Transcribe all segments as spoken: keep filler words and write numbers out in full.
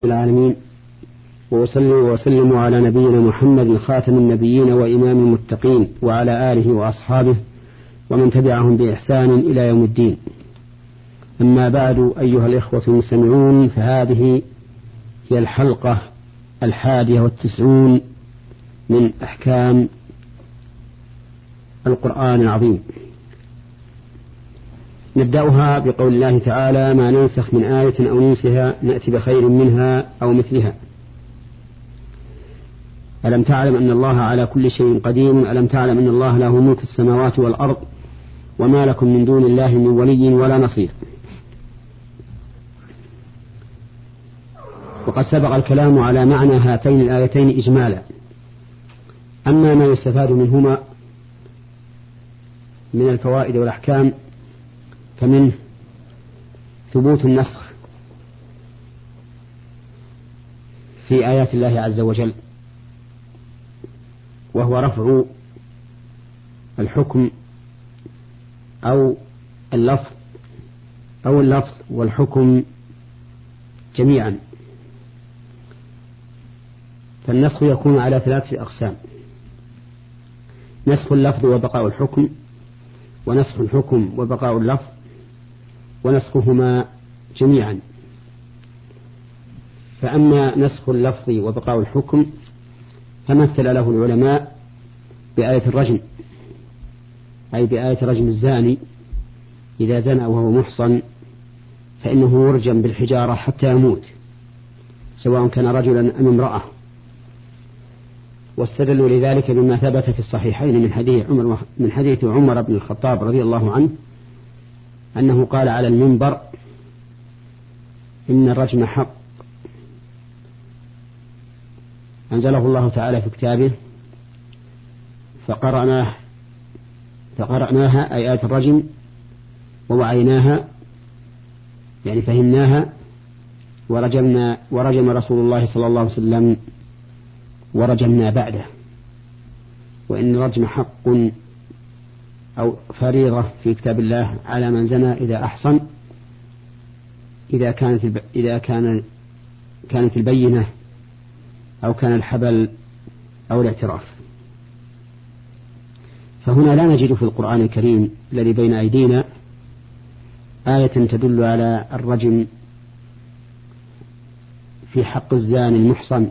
العالمين، وأصلي وأسلم على نبينا محمد خاتم النبيين وإمام المتقين وعلى آله وأصحابه ومن تبعهم بإحسان إلى يوم الدين. أما بعد، أيها الإخوة المستمعون، فهذه هي الحلقة الحادية والتسعون من أحكام القرآن العظيم. نبدأها بقول الله تعالى: ما ننسخ من آية أو ننسها نأتي بخير منها أو مثلها. ألم تعلم أن الله على كل شيء قدير؟ ألم تعلم أن الله له ملك السماوات والأرض وما لكم من دون الله من ولي ولا نصير. وقد سبق الكلام على معنى هاتين الآيتين إجمالا. أما ما يستفاد منهما من الفوائد والأحكام فمنه ثبوت النسخ في آيات الله عز وجل، وهو رفع الحكم أو اللفظ أو اللفظ والحكم جميعا. فالنسخ يكون على ثلاثة أقسام: نسخ اللفظ وبقاء الحكم، ونسخ الحكم وبقاء اللفظ، ونسخهما جميعا. فأما نسخ اللفظ وبقاء الحكم فمثل له العلماء بآية الرجم، أي بآية رجم الزاني إذا زنى وهو محصن فإنه يرجم بالحجارة حتى يموت، سواء كان رجلا أم امرأة. واستدلوا لذلك بما ثبت في الصحيحين من حديث عمر, من حديث عمر بن الخطاب رضي الله عنه أنه قال على المنبر: إن الرجم حق، أنزله الله تعالى في كتابه فقرأناه فقرأناها أي آيات الرجم ووعيناها، يعني فهمناها، ورجمنا ورجم رسول الله صلى الله عليه وسلم ورجمنا بعده. وإن الرجم حق أو فريضة في كتاب الله على من زنى إذا أحصن، إذا كانت الب... إذا كان كانت البينة أو كان الحبل أو الاعتراف. فهنا لا نجد في القرآن الكريم الذي بين أيدينا آية تدل على الرجم في حق الزاني المحصن،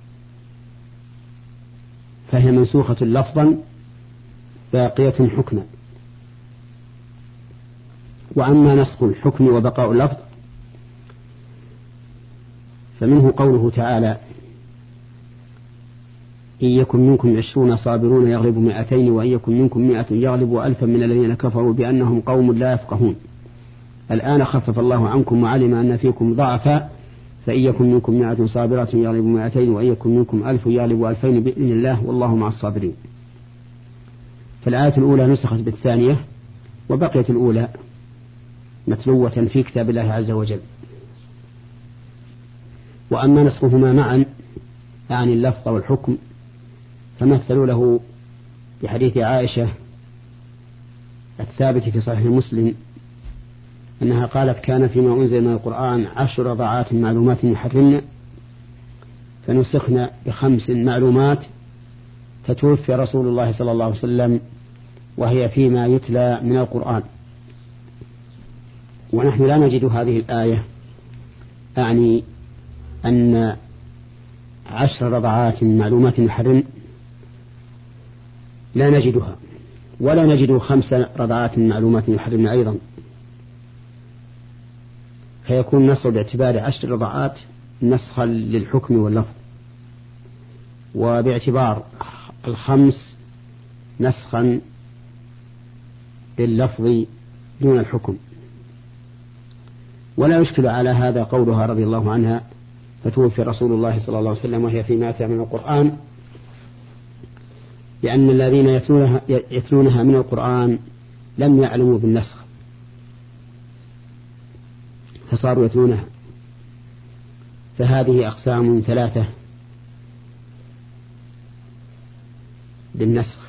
فهي منسوخة لفظا باقية حكما. وأما نسخ الحكم وبقاء اللفظ فمنه قوله تعالى: إن يكن منكم عشرون صابرون يغلبوا مئتين وإن يكن منكم مئة يغلبوا ألفا من الذين كفروا بأنهم قوم لا يفقهون. الآن خفف الله عنكم وعلم أن فيكم ضعفا فإن يكن منكم مئة صابرة يغلبوا مئتين وإن يكن منكم ألف يغلبوا ألفين بإذن الله والله مع الصابرين. فالآية الأولى نسخت بالثانية، وبقيت الأولى متلوة في كتاب الله عز وجل. وأما نسخهما معا يعني اللفظ والحكم فمثلوا له بحديث عائشة الثابت في صحيح مسلم أنها قالت: كان فيما أنزل من القرآن عشر رضعات معلومات يحرمن فنسخنا بخمس معلومات فتوفي رسول الله صلى الله عليه وسلم وهي فيما يتلى من القرآن. ونحن لا نجد هذه الآية، أعني أن عشر رضعات معلومات يحرمن لا نجدها، ولا نجد خمس رضعات معلومات يحرمن أيضا، فيكون نص باعتبار عشر رضعات نسخا للحكم واللفظ، وباعتبار الخمس نسخا لللفظ دون الحكم. ولا يشكل على هذا قولها رضي الله عنها: فتوفي رسول الله صلى الله عليه وسلم وهي فيما يتلى من القرآن، لأن الذين يتلونها, يتلونها من القرآن لم يعلموا بالنسخ فصاروا يتلونها. فهذه أقسام ثلاثة للنسخ.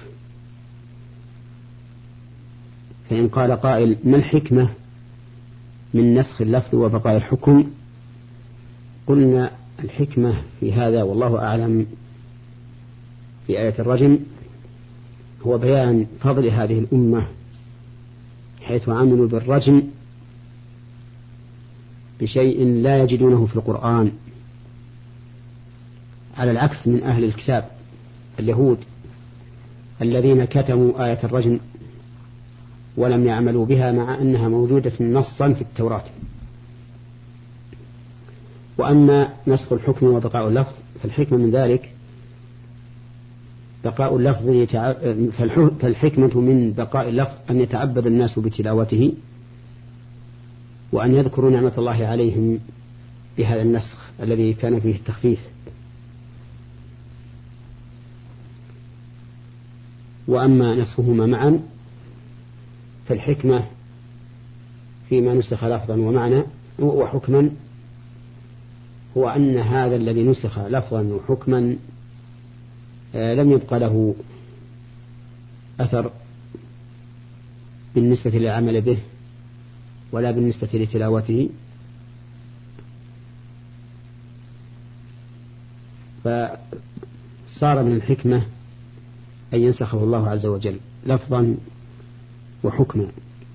فإن قال قائل: ما الحكمة من نسخ اللفظ وبقاء الحكم؟ قلنا الحكمة في هذا والله أعلم في آية الرجم هو بيان فضل هذه الأمة حيث عملوا بالرجم بشيء لا يجدونه في القرآن، على العكس من أهل الكتاب اليهود الذين كتموا آية الرجم ولم يعملوا بها مع أنها موجودة نصا في التوراة. وأما نسخ الحكم وبقاء اللفظ فالحكمة من ذلك بقاء اللفظ يتع... فالحكمة من بقاء اللفظ أن يتعبد الناس بتلاوته وأن يذكروا نعمة الله عليهم بهذا النسخ الذي كان فيه التخفيف. وأما نسخهما معا فالحكمة فيما نسخ لفظا ومعنى وحكما هو أن هذا الذي نسخ لفظا وحكما لم يبقى له أثر بالنسبة للعمل به ولا بالنسبة لتلاوته، فصار من الحكمة أن ينسخه الله عز وجل لفظا وحكما.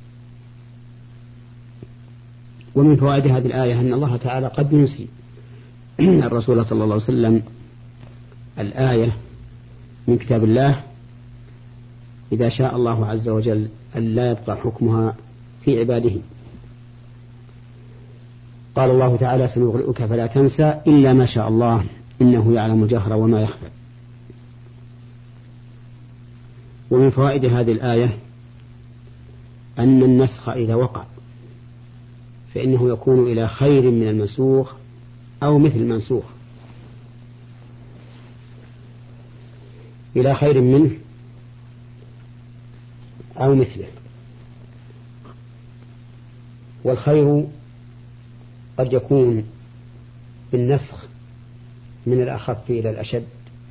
ومن فوائد هذه الآية أن الله تعالى قد ينسي الرسول صلى الله عليه وسلم الآية من كتاب الله إذا شاء الله عز وجل أن لا يبقى حكمها في عباده. قال الله تعالى سنغرئك فلا تنسى إلا ما شاء الله إنه يعلم الجهر وما يخفى. ومن فوائد هذه الآية أن النسخ إذا وقع فإنه يكون إلى خير من المنسوخ أو مثل المنسوخ، إلى خير منه أو مثله. والخير قد يكون بالنسخ من الأخف إلى الأشد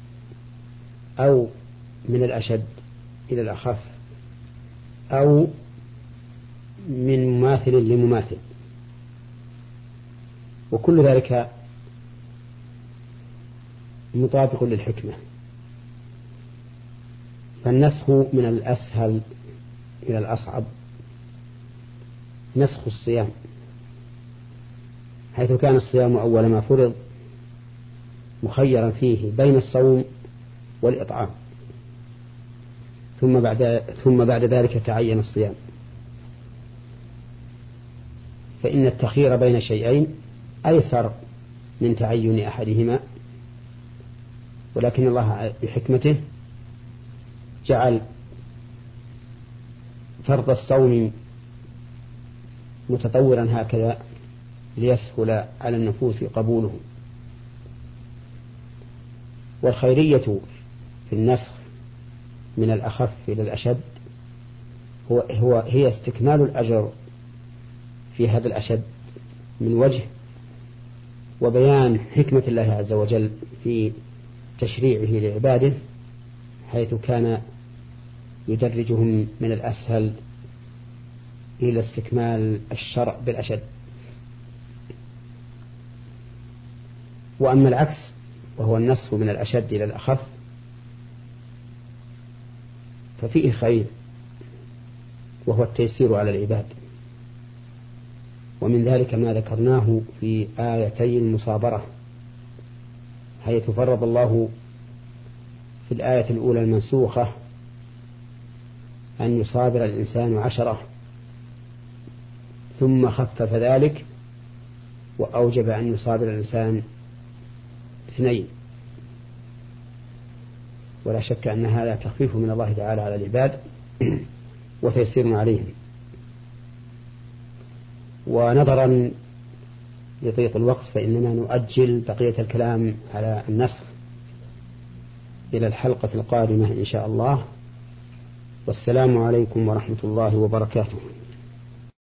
أو من الأشد إلى الأخف أو من مماثل لمماثل، وكل ذلك مطابق للحكمة. فالنسخ من الأسهل إلى الأصعب نسخ الصيام، حيث كان الصيام أول ما فرض مخيرا فيه بين الصوم والإطعام، ثم بعد ثم بعد ذلك تعين الصيام. فإن التخيير بين شيئين أيسر من تعين أحدهما، ولكن الله بحكمته جعل فرض الصوم متطورا هكذا ليسهل على النفوس قبوله. والخيرية في النسخ من الأخف إلى الأشد هو, هو هي استكمال الأجر في هذا الأشد من وجه، وبيان حكمة الله عز وجل في تشريعه لعباده، حيث كان يدرجهم من الأسهل إلى استكمال الشرع بالأشد. وأما العكس وهو النسخ من الأشد إلى الأخف ففيه خير، وهو التيسير على العباد. ومن ذلك ما ذكرناه في آيتي المصابرة، حيث فرض الله في الآية الأولى المنسوخة أن يصابر الإنسان عشرة، ثم خفف ذلك وأوجب أن يصابر الإنسان اثنين. ولا شك أن هذا تخفيف من الله تعالى على العباد وتيسير عليهم. ونظرا لضيق الوقت فإننا نؤجل بقية الكلام على النسخ إلى الحلقة القادمة إن شاء الله. والسلام عليكم ورحمة الله وبركاته.